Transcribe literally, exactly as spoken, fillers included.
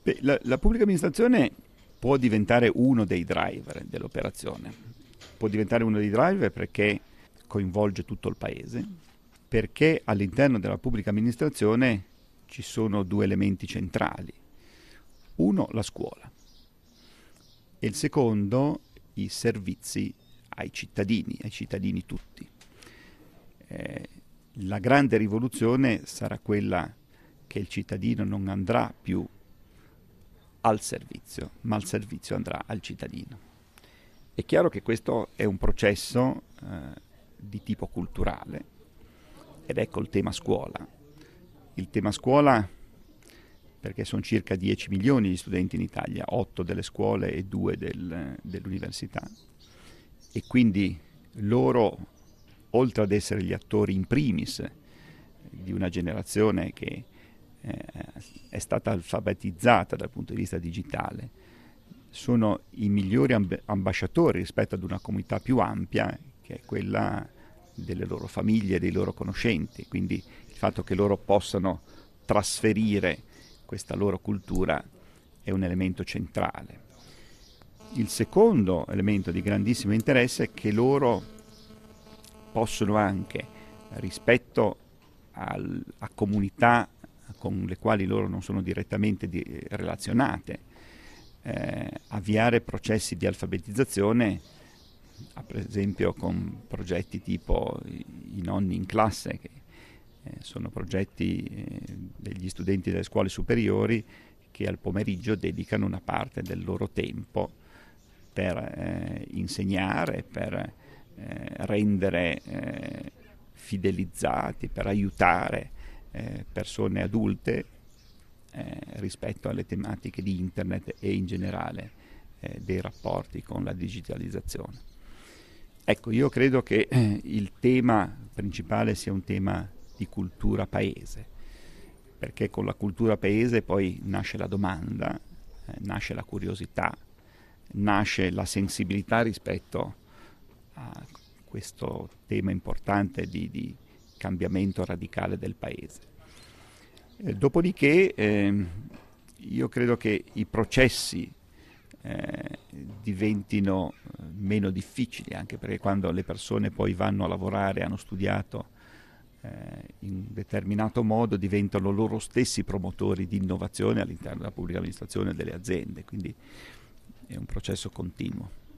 Beh, la, la pubblica amministrazione può diventare uno dei driver dell'operazione. Può diventare uno dei driver perché coinvolge tutto il paese, perché all'interno della pubblica amministrazione ci sono due elementi centrali. Uno, la scuola, e il secondo, i servizi ai cittadini, ai cittadini tutti. Eh, la grande rivoluzione sarà quella che il cittadino non andrà più al servizio, ma il servizio andrà al cittadino. È chiaro che questo è un processo eh, di tipo culturale, ed ecco il tema scuola. Il tema scuola, perché sono circa dieci milioni di studenti in Italia, otto delle scuole e due del, dell'università, e quindi loro, oltre ad essere gli attori in primis di una generazione che eh, è stata alfabetizzata dal punto di vista digitale, sono i migliori amb- ambasciatori rispetto ad una comunità più ampia, che è quella delle loro famiglie, dei loro conoscenti. Quindi il fatto che loro possano trasferire questa loro cultura è un elemento centrale. Il secondo elemento di grandissimo interesse è che loro possono anche, rispetto al, a comunità con le quali loro non sono direttamente di, relazionate, eh, avviare processi di alfabetizzazione, per esempio con progetti tipo i, i nonni in classe, che eh, sono progetti eh, degli studenti delle scuole superiori che al pomeriggio dedicano una parte del loro tempo per eh, insegnare, per eh, rendere eh, fidelizzati, per aiutare eh, persone adulte eh, rispetto alle tematiche di internet e in generale eh, dei rapporti con la digitalizzazione. Ecco, io credo che eh, il tema principale sia un tema di cultura paese, perché con la cultura paese poi nasce la domanda, eh, nasce la curiosità, nasce la sensibilità rispetto a questo tema importante di, di cambiamento radicale del paese. Eh, dopodiché eh, io credo che i processi eh, diventino meno difficili, anche perché quando le persone poi vanno a lavorare, hanno studiato eh, in un determinato modo, diventano loro stessi promotori di innovazione all'interno della pubblica amministrazione e delle aziende, quindi è un processo continuo.